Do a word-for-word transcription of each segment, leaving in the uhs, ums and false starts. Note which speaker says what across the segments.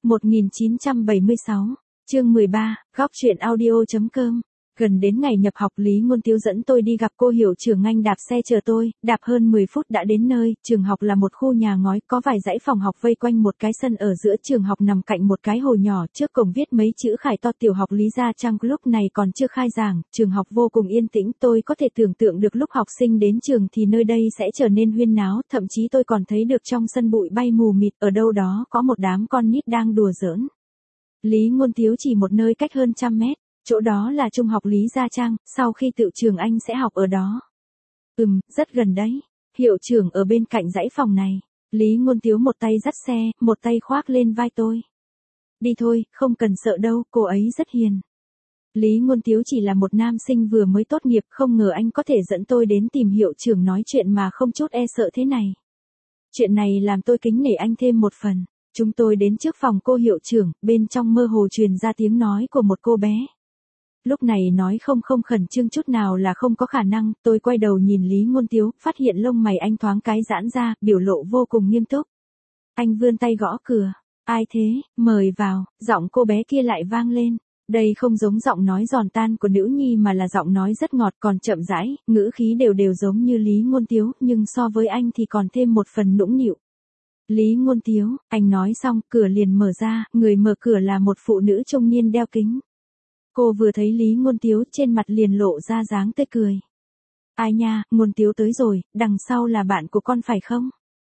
Speaker 1: một nghìn chín trăm bảy mươi sáu, chương mười ba, góc truyện audio.com. Gần đến ngày nhập học, Lý Ngôn Tiếu dẫn tôi đi gặp cô hiệu trưởng. Anh đạp xe chờ tôi, đạp hơn mười phút đã đến nơi. Trường học là một khu nhà ngói, có vài dãy phòng học vây quanh một cái sân ở giữa. Trường học nằm cạnh một cái hồ nhỏ, trước cổng viết mấy chữ khải to: tiểu học Lý Gia Trang. Lúc này còn chưa khai giảng, trường học vô cùng yên tĩnh. Tôi có thể tưởng tượng được lúc học sinh đến trường thì nơi đây sẽ trở nên huyên náo. Thậm chí tôi còn thấy được trong sân bụi bay mù mịt, ở đâu đó có một đám con nít đang đùa giỡn. Lý Ngôn Tiếu chỉ một nơi cách hơn trăm mét. Chỗ đó là trung học Lý Gia Trang, sau khi tựu trường anh sẽ học ở đó. Ừm, rất gần đấy. Hiệu trưởng ở bên cạnh dãy phòng này. Lý Ngôn Tiếu một tay dắt xe, một tay khoác lên vai tôi. Đi thôi, không cần sợ đâu, cô ấy rất hiền. Lý Ngôn Tiếu chỉ là một nam sinh vừa mới tốt nghiệp, không ngờ anh có thể dẫn tôi đến tìm hiệu trưởng nói chuyện mà không chút e sợ thế này. Chuyện này làm tôi kính nể anh thêm một phần. Chúng tôi đến trước phòng cô hiệu trưởng, bên trong mơ hồ truyền ra tiếng nói của một cô bé. Lúc này nói không không khẩn trương chút nào là không có khả năng. Tôi quay đầu nhìn Lý Ngôn Tiếu, phát hiện lông mày anh thoáng cái giãn ra, biểu lộ vô cùng nghiêm túc. Anh vươn tay gõ cửa. Ai thế, mời vào. Giọng cô bé kia lại vang lên. Đây không giống giọng nói giòn tan của nữ nhi mà là giọng nói rất ngọt, còn chậm rãi, ngữ khí đều đều giống như Lý Ngôn Tiếu, nhưng so với anh thì còn thêm một phần nũng nịu. Lý Ngôn Tiếu, anh nói xong, cửa liền mở ra, người mở cửa là một phụ nữ trung niên đeo kính. Cô vừa thấy Lý Ngôn Tiếu, trên mặt liền lộ ra dáng tươi cười. Ai nha, Ngôn Tiếu tới rồi, đằng sau là bạn của con phải không?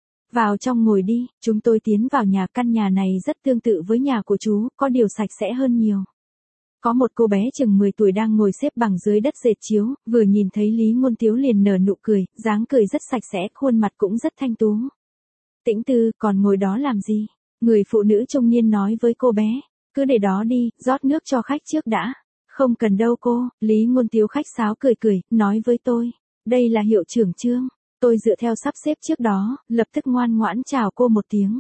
Speaker 1: Vào trong ngồi đi. Chúng tôi tiến vào nhà. Căn nhà này rất tương tự với nhà của chú, có điều sạch sẽ hơn nhiều. Có một cô bé chừng mười tuổi đang ngồi xếp bằng dưới đất dệt chiếu, vừa nhìn thấy Lý Ngôn Tiếu liền nở nụ cười, dáng cười rất sạch sẽ, khuôn mặt cũng rất thanh tú. Tĩnh Tư, còn ngồi đó làm gì? Người phụ nữ trung niên nói với cô bé. Cứ để đó đi, rót nước cho khách trước đã. Không cần đâu cô. Lý Ngôn Tiếu khách sáo cười cười, nói với tôi. Đây là hiệu trưởng Trương. Tôi dựa theo sắp xếp trước đó, lập tức ngoan ngoãn chào cô một tiếng.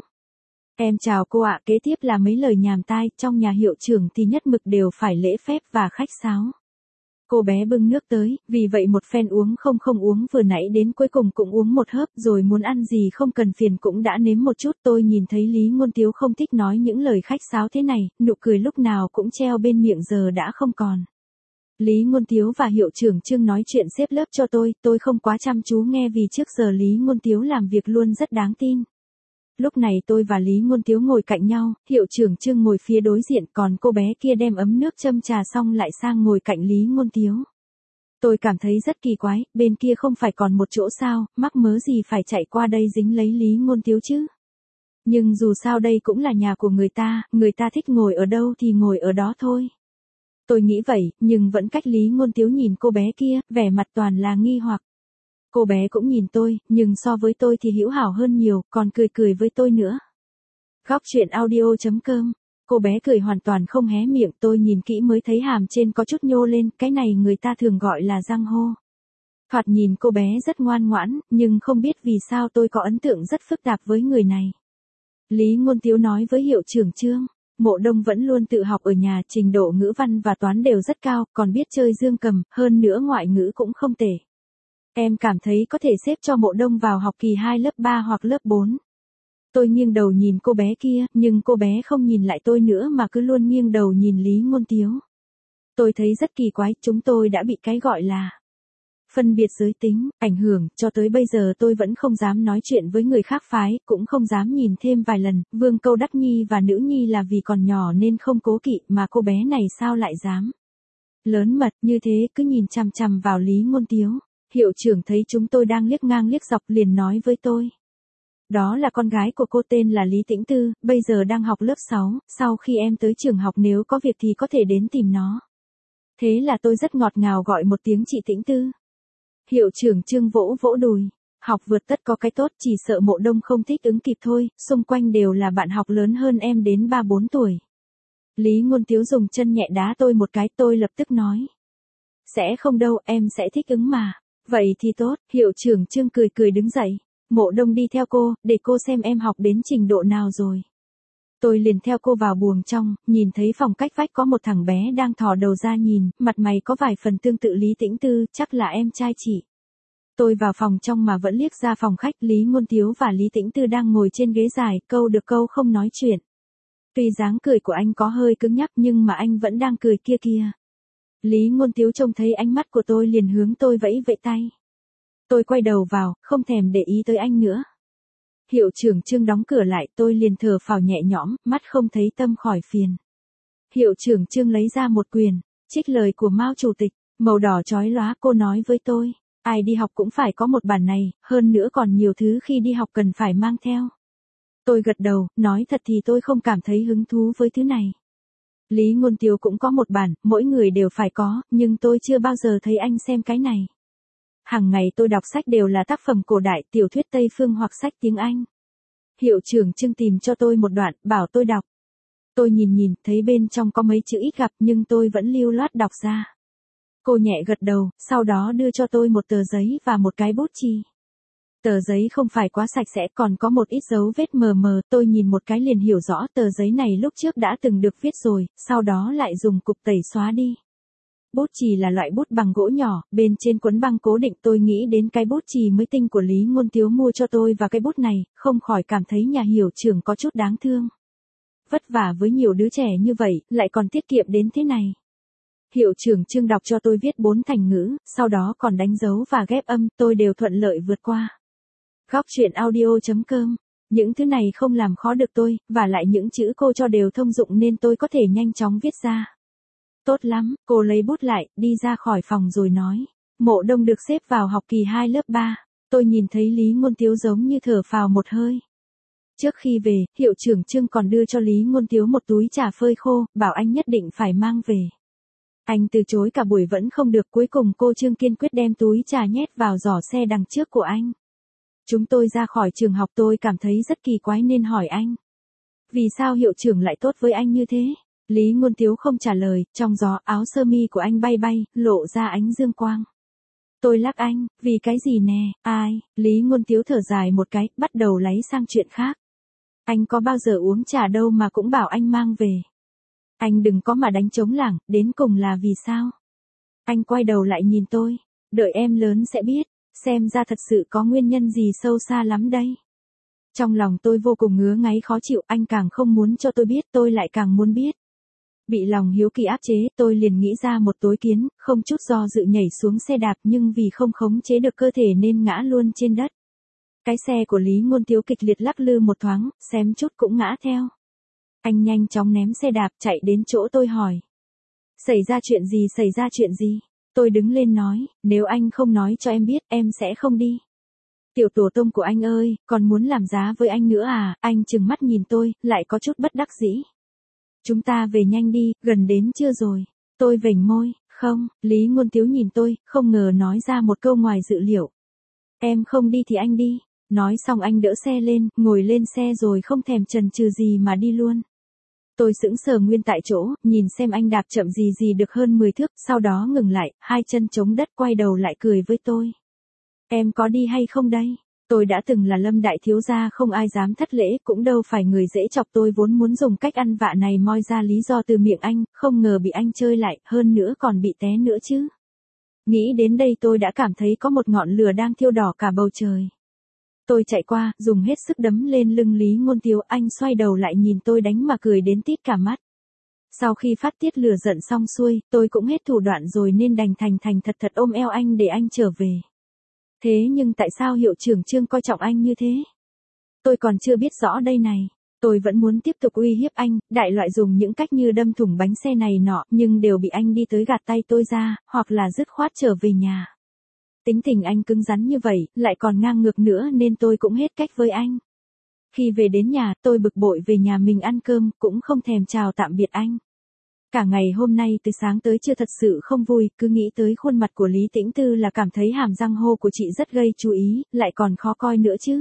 Speaker 1: Em chào cô ạ. Kế tiếp là mấy lời nhàm tai, trong nhà hiệu trưởng thì nhất mực đều phải lễ phép và khách sáo. Cô bé bưng nước tới, vì vậy một phen uống không không uống vừa nãy đến cuối cùng cũng uống một hớp, rồi muốn ăn gì không cần phiền cũng đã nếm một chút. Tôi nhìn thấy Lý Ngôn Tiếu không thích nói những lời khách sáo thế này, nụ cười lúc nào cũng treo bên miệng giờ đã không còn. Lý Ngôn Tiếu và hiệu trưởng Trương nói chuyện xếp lớp cho tôi, tôi không quá chăm chú nghe vì trước giờ Lý Ngôn Tiếu làm việc luôn rất đáng tin. Lúc này tôi và Lý Ngôn Tiếu ngồi cạnh nhau, hiệu trưởng Trương ngồi phía đối diện, còn cô bé kia đem ấm nước châm trà xong lại sang ngồi cạnh Lý Ngôn Tiếu. Tôi cảm thấy rất kỳ quái, bên kia không phải còn một chỗ sao, mắc mớ gì phải chạy qua đây dính lấy Lý Ngôn Tiếu chứ. Nhưng dù sao đây cũng là nhà của người ta, người ta thích ngồi ở đâu thì ngồi ở đó thôi. Tôi nghĩ vậy, nhưng vẫn cách Lý Ngôn Tiếu nhìn cô bé kia, vẻ mặt toàn là nghi hoặc. Cô bé cũng nhìn tôi, nhưng so với tôi thì hữu hảo hơn nhiều, còn cười cười với tôi nữa. Góc truyện audio.com. Cô bé cười hoàn toàn không hé miệng, tôi nhìn kỹ mới thấy hàm trên có chút nhô lên, cái này người ta thường gọi là răng hô. Thoạt nhìn cô bé rất ngoan ngoãn, nhưng không biết vì sao tôi có ấn tượng rất phức tạp với người này. Lý Ngôn Tiếu nói với hiệu trưởng Trương. Mộ Đông vẫn luôn tự học ở nhà, trình độ ngữ văn và toán đều rất cao, còn biết chơi dương cầm, hơn nữa ngoại ngữ cũng không tệ. Em cảm thấy có thể xếp cho Mộ Đông vào học kỳ hai lớp ba hoặc lớp bốn. Tôi nghiêng đầu nhìn cô bé kia, nhưng cô bé không nhìn lại tôi nữa mà cứ luôn nghiêng đầu nhìn Lý Ngôn Tiếu. Tôi thấy rất kỳ quái, chúng tôi đã bị cái gọi là phân biệt giới tính, ảnh hưởng, cho tới bây giờ tôi vẫn không dám nói chuyện với người khác phái, cũng không dám nhìn thêm vài lần. Vương Câu Đắc Nhi và Nữ Nhi là vì còn nhỏ nên không cố kỵ, mà cô bé này sao lại dám lớn mật như thế, cứ nhìn chằm chằm vào Lý Ngôn Tiếu. Hiệu trưởng thấy chúng tôi đang liếc ngang liếc dọc liền nói với tôi. Đó là con gái của cô, tên là Lý Tĩnh Tư, bây giờ đang học lớp sáu, sau khi em tới trường học nếu có việc thì có thể đến tìm nó. Thế là tôi rất ngọt ngào gọi một tiếng chị Tĩnh Tư. Hiệu trưởng Trương vỗ vỗ đùi. Học vượt tất có cái tốt, chỉ sợ Mộ Đông không thích ứng kịp thôi, xung quanh đều là bạn học lớn hơn em đến ba bốn tuổi. Lý Ngôn Tiếu dùng chân nhẹ đá tôi một cái, tôi lập tức nói. Sẽ không đâu, em sẽ thích ứng mà. Vậy thì tốt. Hiệu trưởng Trương cười cười đứng dậy. Mộ Đông đi theo cô, để cô xem em học đến trình độ nào rồi. Tôi liền theo cô vào buồng trong, nhìn thấy phòng cách vách có một thằng bé đang thò đầu ra nhìn, mặt mày có vài phần tương tự Lý Tĩnh Tư, chắc là em trai chị. Tôi vào phòng trong mà vẫn liếc ra phòng khách, Lý Ngôn Tiếu và Lý Tĩnh Tư đang ngồi trên ghế dài, câu được câu không nói chuyện. Tuy dáng cười của anh có hơi cứng nhắc nhưng mà anh vẫn đang cười kia kìa. Lý Ngôn Tiếu trông thấy ánh mắt của tôi liền hướng tôi vẫy vẫy tay. Tôi quay đầu vào, không thèm để ý tới anh nữa. Hiệu trưởng Trương đóng cửa lại, tôi liền thở phào nhẹ nhõm, mắt không thấy tâm khỏi phiền. Hiệu trưởng Trương lấy ra một quyển, trích lời của Mao Chủ tịch, màu đỏ chói lóa, cô nói với tôi, ai đi học cũng phải có một bản này, hơn nữa còn nhiều thứ khi đi học cần phải mang theo. Tôi gật đầu, nói thật thì tôi không cảm thấy hứng thú với thứ này. Lý Ngôn Tiếu cũng có một bản, mỗi người đều phải có, nhưng tôi chưa bao giờ thấy anh xem cái này. Hàng ngày tôi đọc sách đều là tác phẩm cổ đại, tiểu thuyết Tây phương hoặc sách tiếng Anh. Hiệu trưởng Trương tìm cho tôi một đoạn, bảo tôi đọc. Tôi nhìn nhìn, thấy bên trong có mấy chữ ít gặp nhưng tôi vẫn lưu loát đọc ra. Cô nhẹ gật đầu, sau đó đưa cho tôi một tờ giấy và một cái bút chì. Tờ giấy không phải quá sạch sẽ, còn có một ít dấu vết mờ mờ, tôi nhìn một cái liền hiểu rõ tờ giấy này lúc trước đã từng được viết rồi, sau đó lại dùng cục tẩy xóa đi. Bút chì là loại bút bằng gỗ nhỏ, bên trên quấn băng cố định, tôi nghĩ đến cái bút chì mới tinh của Lý Ngôn Tiếu mua cho tôi và cái bút này, không khỏi cảm thấy nhà hiệu trưởng có chút đáng thương. Vất vả với nhiều đứa trẻ như vậy, lại còn tiết kiệm đến thế này. Hiệu trưởng Trương đọc cho tôi viết bốn thành ngữ, sau đó còn đánh dấu và ghép âm, tôi đều thuận lợi vượt qua. Góc truyện audio chấm com. Những thứ này không làm khó được tôi, và lại những chữ cô cho đều thông dụng nên tôi có thể nhanh chóng viết ra. Tốt lắm, cô lấy bút lại, đi ra khỏi phòng rồi nói. Mộ Đông được xếp vào học kỳ hai lớp ba. Tôi nhìn thấy Lý Ngôn Tiếu giống như thở phào một hơi. Trước khi về, hiệu trưởng Trương còn đưa cho Lý Ngôn Tiếu một túi trà phơi khô, bảo anh nhất định phải mang về. Anh từ chối cả buổi vẫn không được, cuối cùng cô Trương kiên quyết đem túi trà nhét vào giỏ xe đằng trước của anh. Chúng tôi ra khỏi trường học, tôi cảm thấy rất kỳ quái nên hỏi anh. Vì sao hiệu trưởng lại tốt với anh như thế? Lý Ngôn Tiếu không trả lời, trong gió áo sơ mi của anh bay bay, lộ ra ánh dương quang. Tôi lắc anh, vì cái gì nè, ai? Lý Ngôn Tiếu thở dài một cái, bắt đầu lấy sang chuyện khác. Anh có bao giờ uống trà đâu mà cũng bảo anh mang về. Anh đừng có mà đánh trống lảng, đến cùng là vì sao? Anh quay đầu lại nhìn tôi, đợi em lớn sẽ biết, xem ra thật sự có nguyên nhân gì sâu xa lắm đây. Trong lòng tôi vô cùng ngứa ngáy khó chịu, anh càng không muốn cho tôi biết, tôi lại càng muốn biết. Bị lòng hiếu kỳ áp chế, tôi liền nghĩ ra một tối kiến, không chút do dự nhảy xuống xe đạp nhưng vì không khống chế được cơ thể nên ngã luôn trên đất. Cái xe của Lý Ngôn Tiếu kịch liệt lắc lư một thoáng, xém chút cũng ngã theo. Anh nhanh chóng ném xe đạp chạy đến chỗ tôi hỏi. Xảy ra chuyện gì, xảy ra chuyện gì? Tôi đứng lên nói, nếu anh không nói cho em biết, em sẽ không đi. Tiểu tổ tông của anh ơi, còn muốn làm giá với anh nữa à? Anh trừng mắt nhìn tôi, lại có chút bất đắc dĩ. Chúng ta về nhanh đi, gần đến trưa rồi. Tôi vểnh môi, không, Lý Ngôn Tiếu nhìn tôi, không ngờ nói ra một câu ngoài dự liệu. Em không đi thì anh đi. Nói xong anh đỡ xe lên, ngồi lên xe rồi không thèm chần chừ gì mà đi luôn. Tôi sững sờ nguyên tại chỗ, nhìn xem anh đạp chậm gì gì được hơn mười thước, sau đó ngừng lại, hai chân chống đất quay đầu lại cười với tôi. Em có đi hay không đây? Tôi đã từng là Lâm đại thiếu gia, không ai dám thất lễ, cũng đâu phải người dễ chọc, tôi vốn muốn dùng cách ăn vạ này moi ra lý do từ miệng anh, không ngờ bị anh chơi lại, hơn nữa còn bị té nữa chứ. Nghĩ đến đây tôi đã cảm thấy có một ngọn lửa đang thiêu đỏ cả bầu trời. Tôi chạy qua, dùng hết sức đấm lên lưng Lý Ngôn Tiếu, anh xoay đầu lại nhìn tôi đánh mà cười đến tít cả mắt. Sau khi phát tiết lửa giận xong xuôi, tôi cũng hết thủ đoạn rồi nên đành thành thành thật thật ôm eo anh để anh trở về. Thế nhưng tại sao hiệu trưởng Trương coi trọng anh như thế? Tôi còn chưa biết rõ đây này. Tôi vẫn muốn tiếp tục uy hiếp anh, đại loại dùng những cách như đâm thủng bánh xe này nọ, nhưng đều bị anh đi tới gạt tay tôi ra, hoặc là dứt khoát trở về nhà. Tính tình anh cứng rắn như vậy, lại còn ngang ngược nữa nên tôi cũng hết cách với anh. Khi về đến nhà, tôi bực bội về nhà mình ăn cơm, cũng không thèm chào tạm biệt anh. Cả ngày hôm nay từ sáng tới trưa thật sự không vui, cứ nghĩ tới khuôn mặt của Lý Tĩnh Tư là cảm thấy hàm răng hô của chị rất gây chú ý, lại còn khó coi nữa chứ.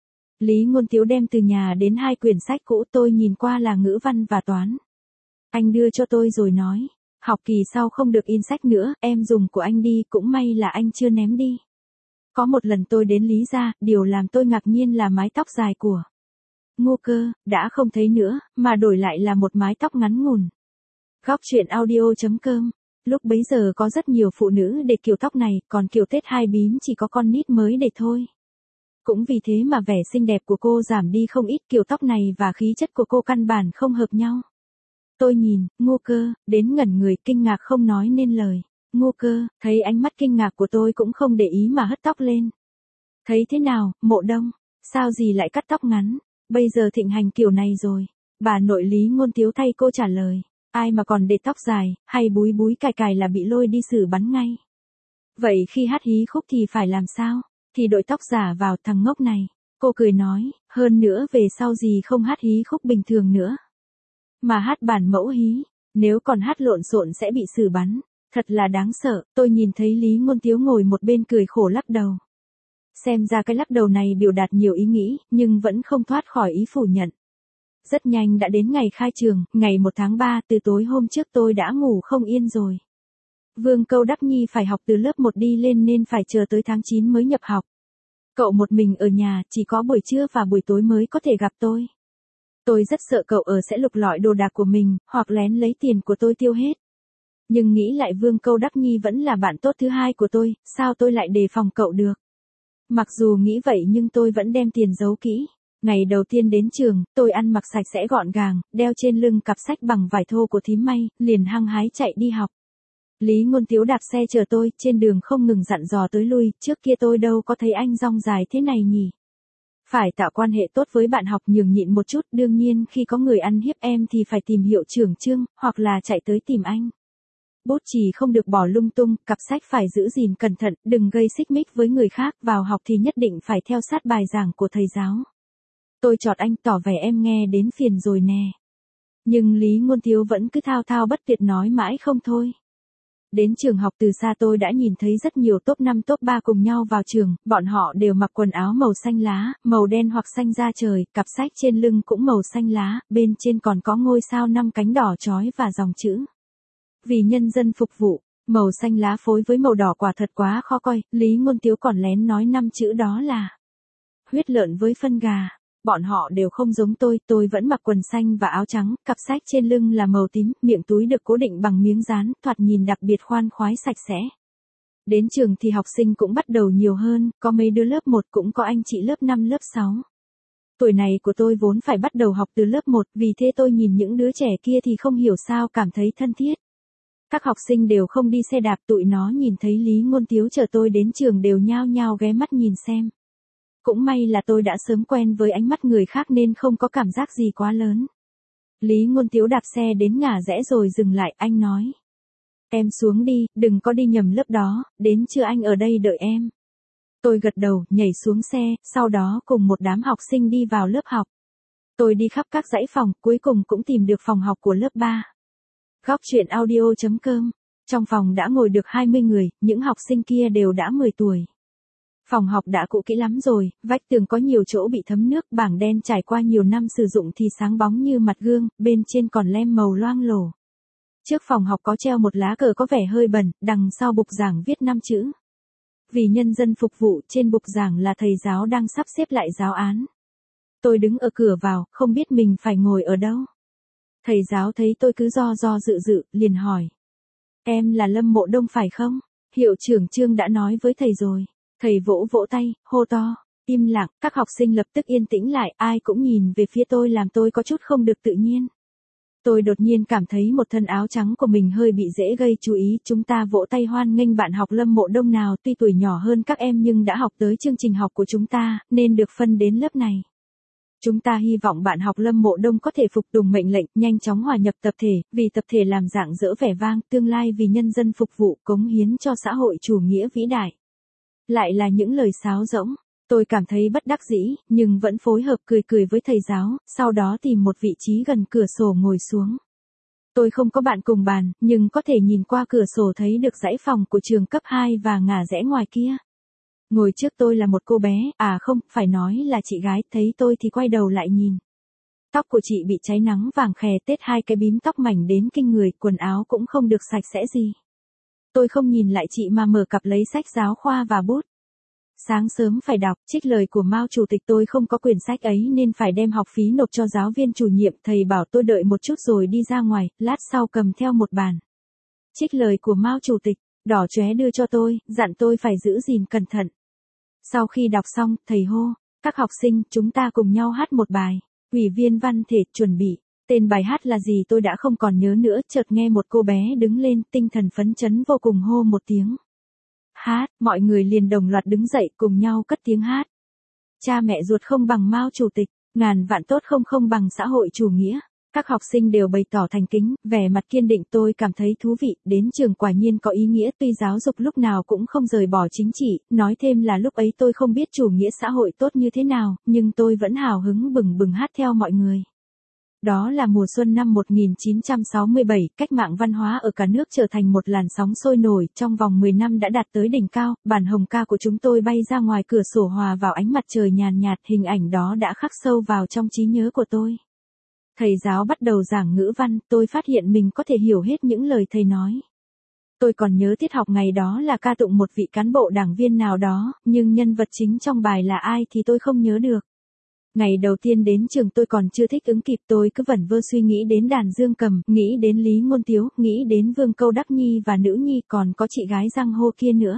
Speaker 1: Lý Ngôn Tiếu đem từ nhà đến hai quyển sách cũ, tôi nhìn qua là ngữ văn và toán. Anh đưa cho tôi rồi nói, học kỳ sau không được in sách nữa, em dùng của anh đi, cũng may là anh chưa ném đi. Có một lần tôi đến Lý gia, điều làm tôi ngạc nhiên là mái tóc dài của Ngô Cơ, đã không thấy nữa, mà đổi lại là một mái tóc ngắn ngủn. Góc truyện audio chấm com. Lúc bấy giờ có rất nhiều phụ nữ để kiểu tóc này, còn kiểu Tết hai bím chỉ có con nít mới để thôi. Cũng vì thế mà vẻ xinh đẹp của cô giảm đi không ít, kiểu tóc này và khí chất của cô căn bản không hợp nhau. Tôi nhìn, Ngô Cơ, đến ngẩn người kinh ngạc không nói nên lời. Ngô Cơ, thấy ánh mắt kinh ngạc của tôi cũng không để ý mà hất tóc lên. Thấy thế nào, Mộ Đông, sao gì lại cắt tóc ngắn, bây giờ thịnh hành kiểu này rồi. Bà nội Lý Ngôn Tiếu thay cô trả lời, ai mà còn để tóc dài, hay búi búi cài cài là bị lôi đi xử bắn ngay. Vậy khi hát hí khúc thì phải làm sao? Thì đội tóc giả vào, thằng ngốc này. Cô cười nói, hơn nữa về sau gì không hát hí khúc bình thường nữa. Mà hát bản mẫu hí, nếu còn hát lộn xộn sẽ bị xử bắn. Thật là đáng sợ. Tôi nhìn thấy Lý Ngôn Tiếu ngồi một bên cười khổ lắc đầu. Xem ra cái lắc đầu này biểu đạt nhiều ý nghĩ, nhưng vẫn không thoát khỏi ý phủ nhận. Rất nhanh đã đến ngày khai trường, ngày một tháng ba, từ tối hôm trước tôi đã ngủ không yên rồi. Vương Câu Đắc Nhi phải học từ lớp một đi lên nên phải chờ tới tháng chín mới nhập học. Cậu một mình ở nhà, chỉ có buổi trưa và buổi tối mới có thể gặp tôi. Tôi rất sợ cậu ở sẽ lục lọi đồ đạc của mình, hoặc lén lấy tiền của tôi tiêu hết. Nhưng nghĩ lại Vương Câu Đắc Nhi vẫn là bạn tốt thứ hai của tôi, sao tôi lại đề phòng cậu được. Mặc dù nghĩ vậy nhưng tôi vẫn đem tiền giấu kỹ. Ngày đầu tiên đến trường, tôi ăn mặc sạch sẽ gọn gàng, đeo trên lưng cặp sách bằng vải thô của thím May, liền hăng hái chạy đi học. Lý Ngôn Tiếu đạp xe chờ tôi, trên đường không ngừng dặn dò tới lui, trước kia tôi đâu có thấy anh dong dài thế này nhỉ. Phải tạo quan hệ tốt với bạn học, nhường nhịn một chút, đương nhiên khi có người ăn hiếp em thì phải tìm hiệu trưởng Trương, hoặc là chạy tới tìm anh. Bút chì không được bỏ lung tung, cặp sách phải giữ gìn cẩn thận, đừng gây xích mích với người khác, vào học thì nhất định phải theo sát bài giảng của thầy giáo. Tôi chọt anh, tỏ vẻ em nghe đến phiền rồi nè. Nhưng Lý Ngôn Tiếu vẫn cứ thao thao bất tuyệt nói mãi không thôi. Đến trường học từ xa tôi đã nhìn thấy rất nhiều top năm top ba cùng nhau vào trường, bọn họ đều mặc quần áo màu xanh lá, màu đen hoặc xanh da trời, cặp sách trên lưng cũng màu xanh lá, bên trên còn có ngôi sao năm cánh đỏ chói và dòng chữ. Vì nhân dân phục vụ, màu xanh lá phối với màu đỏ quả thật quá khó coi, Lý Ngôn Tiếu còn lén nói năm chữ đó là huyết lợn với phân gà. Bọn họ đều không giống tôi, tôi vẫn mặc quần xanh và áo trắng, cặp sách trên lưng là màu tím, miệng túi được cố định bằng miếng dán, thoạt nhìn đặc biệt khoan khoái sạch sẽ. Đến trường thì học sinh cũng bắt đầu nhiều hơn, có mấy đứa lớp một cũng có anh chị lớp năm lớp sáu. Tuổi này của tôi vốn phải bắt đầu học từ lớp một, vì thế tôi nhìn những đứa trẻ kia thì không hiểu sao cảm thấy thân thiết. Các học sinh đều không đi xe đạp, tụi nó nhìn thấy Lý Ngôn Tiếu chờ tôi đến trường đều nhao nhao ghé mắt nhìn xem. Cũng may là tôi đã sớm quen với ánh mắt người khác nên không có cảm giác gì quá lớn. Lý Ngôn Tiếu đạp xe đến ngả rẽ rồi dừng lại, anh nói. Em xuống đi, đừng có đi nhầm lớp đó, đến trưa anh ở đây đợi em. Tôi gật đầu, nhảy xuống xe, sau đó cùng một đám học sinh đi vào lớp học. Tôi đi khắp các dãy phòng, cuối cùng cũng tìm được phòng học của lớp ba. Góc truyện audio chấm com. Trong phòng đã ngồi được hai mươi người, những học sinh kia đều đã mười tuổi. Phòng học đã cũ kỹ lắm rồi, vách tường có nhiều chỗ bị thấm nước, bảng đen trải qua nhiều năm sử dụng thì sáng bóng như mặt gương, bên trên còn lem màu loang lổ. Trước phòng học có treo một lá cờ có vẻ hơi bẩn, đằng sau bục giảng viết năm chữ. Vì nhân dân phục vụ, trên bục giảng là thầy giáo đang sắp xếp lại giáo án. Tôi đứng ở cửa vào, không biết mình phải ngồi ở đâu. Thầy giáo thấy tôi cứ do do dự dự, liền hỏi. Em là Lâm Mộ Đông phải không? Hiệu trưởng Trương đã nói với thầy rồi. Thầy vỗ vỗ tay, hô to, im lặng, các học sinh lập tức yên tĩnh lại, ai cũng nhìn về phía tôi làm tôi có chút không được tự nhiên. Tôi đột nhiên cảm thấy một thân áo trắng của mình hơi bị dễ gây chú ý, chúng ta vỗ tay hoan nghênh bạn học Lâm Mộ Đông nào, tuy tuổi nhỏ hơn các em nhưng đã học tới chương trình học của chúng ta, nên được phân đến lớp này. Chúng ta hy vọng bạn học Lâm Mộ Đông có thể phục tùng mệnh lệnh, nhanh chóng hòa nhập tập thể, vì tập thể làm dạng dỡ vẻ vang, tương lai vì nhân dân phục vụ, cống hiến cho xã hội chủ nghĩa vĩ đại. Lại là những lời sáo rỗng, tôi cảm thấy bất đắc dĩ, nhưng vẫn phối hợp cười cười với thầy giáo, sau đó tìm một vị trí gần cửa sổ ngồi xuống. Tôi không có bạn cùng bàn, nhưng có thể nhìn qua cửa sổ thấy được dãy phòng của trường cấp hai và ngả rẽ ngoài kia. Ngồi trước tôi là một cô bé, à không, phải nói là chị gái, thấy tôi thì quay đầu lại nhìn. Tóc của chị bị cháy nắng vàng khè tết, hai cái bím tóc mảnh đến kinh người, quần áo cũng không được sạch sẽ gì. Tôi không nhìn lại chị mà mở cặp lấy sách giáo khoa và bút. Sáng sớm phải đọc, trích lời của Mao Chủ tịch, tôi không có quyển sách ấy nên phải đem học phí nộp cho giáo viên chủ nhiệm, thầy bảo tôi đợi một chút rồi đi ra ngoài, lát sau cầm theo một bản. Trích lời của Mao Chủ tịch, đỏ chóe đưa cho tôi, dặn tôi phải giữ gìn cẩn thận. Sau khi đọc xong, thầy hô, các học sinh, chúng ta cùng nhau hát một bài. Ủy viên văn thể, chuẩn bị. Tên bài hát là gì tôi đã không còn nhớ nữa, chợt nghe một cô bé đứng lên, tinh thần phấn chấn vô cùng hô một tiếng. Hát, mọi người liền đồng loạt đứng dậy cùng nhau cất tiếng hát. Cha mẹ ruột không bằng Mao Chủ tịch, ngàn vạn tốt không không bằng xã hội chủ nghĩa. Các học sinh đều bày tỏ thành kính, vẻ mặt kiên định. Tôi cảm thấy thú vị, đến trường quả nhiên có ý nghĩa, tuy giáo dục lúc nào cũng không rời bỏ chính trị, nói thêm là lúc ấy tôi không biết chủ nghĩa xã hội tốt như thế nào, nhưng tôi vẫn hào hứng bừng bừng hát theo mọi người. Đó là mùa xuân năm một nghìn chín trăm sáu mươi bảy, cách mạng văn hóa ở cả nước trở thành một làn sóng sôi nổi, trong vòng mười năm đã đạt tới đỉnh cao, bản hồng ca của chúng tôi bay ra ngoài cửa sổ hòa vào ánh mặt trời nhàn nhạt, hình ảnh đó đã khắc sâu vào trong trí nhớ của tôi. Thầy giáo bắt đầu giảng ngữ văn, tôi phát hiện mình có thể hiểu hết những lời thầy nói. Tôi còn nhớ tiết học ngày đó là ca tụng một vị cán bộ đảng viên nào đó, nhưng nhân vật chính trong bài là ai thì tôi không nhớ được. Ngày đầu tiên đến trường tôi còn chưa thích ứng kịp, tôi cứ vẩn vơ suy nghĩ đến đàn dương cầm, nghĩ đến Lý Ngôn Tiếu, nghĩ đến Vương Câu Đắc Nhi và Nữ Nhi, còn có chị gái giang hô kia nữa.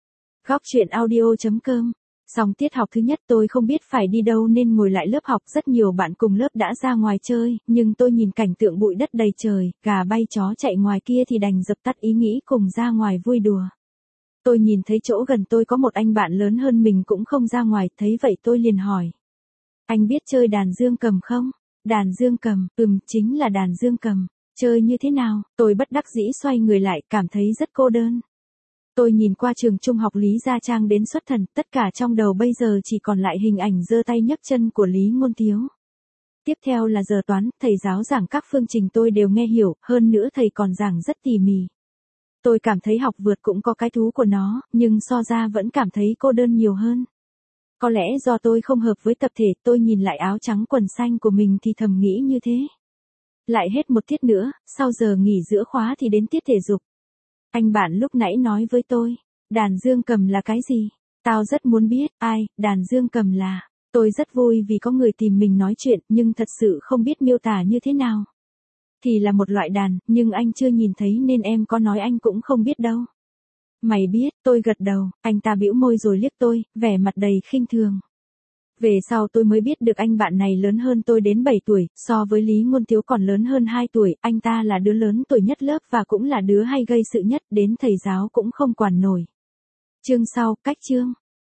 Speaker 1: Góc truyện audio chấm com. Xong tiết học thứ nhất tôi không biết phải đi đâu nên ngồi lại lớp học, rất nhiều bạn cùng lớp đã ra ngoài chơi, nhưng tôi nhìn cảnh tượng bụi đất đầy trời, gà bay chó chạy ngoài kia thì đành dập tắt ý nghĩ cùng ra ngoài vui đùa. Tôi nhìn thấy chỗ gần tôi có một anh bạn lớn hơn mình cũng không ra ngoài, thấy vậy tôi liền hỏi. Anh biết chơi đàn dương cầm không? Đàn dương cầm, ừm, chính là đàn dương cầm. Chơi như thế nào? Tôi bất đắc dĩ xoay người lại, cảm thấy rất cô đơn. Tôi nhìn qua trường trung học Lý Gia Trang đến xuất thần, tất cả trong đầu bây giờ chỉ còn lại hình ảnh giơ tay nhấc chân của Lý Ngôn Tiếu. Tiếp theo là giờ toán, thầy giáo giảng các phương trình tôi đều nghe hiểu, hơn nữa thầy còn giảng rất tỉ mỉ. Tôi cảm thấy học vượt cũng có cái thú của nó, nhưng so ra vẫn cảm thấy cô đơn nhiều hơn. Có lẽ do tôi không hợp với tập thể, tôi nhìn lại áo trắng quần xanh của mình thì thầm nghĩ như thế. Lại hết một tiết nữa, sau giờ nghỉ giữa khóa thì đến tiết thể dục. Anh bạn lúc nãy nói với tôi, đàn dương cầm là cái gì? Tao rất muốn biết, ai, đàn dương cầm là... Tôi rất vui vì có người tìm mình nói chuyện, nhưng thật sự không biết miêu tả như thế nào. Thì là một loại đàn, nhưng anh chưa nhìn thấy nên em có nói anh cũng không biết đâu. Mày biết, tôi gật đầu, anh ta bĩu môi rồi liếc tôi, vẻ mặt đầy khinh thường. Về sau tôi mới biết được anh bạn này lớn hơn tôi đến bảy tuổi, so với Lý Ngôn Tiếu còn lớn hơn hai tuổi, anh ta là đứa lớn tuổi nhất lớp và cũng là đứa hay gây sự nhất, đến thầy giáo cũng không quản nổi. Chương sau, cách chương.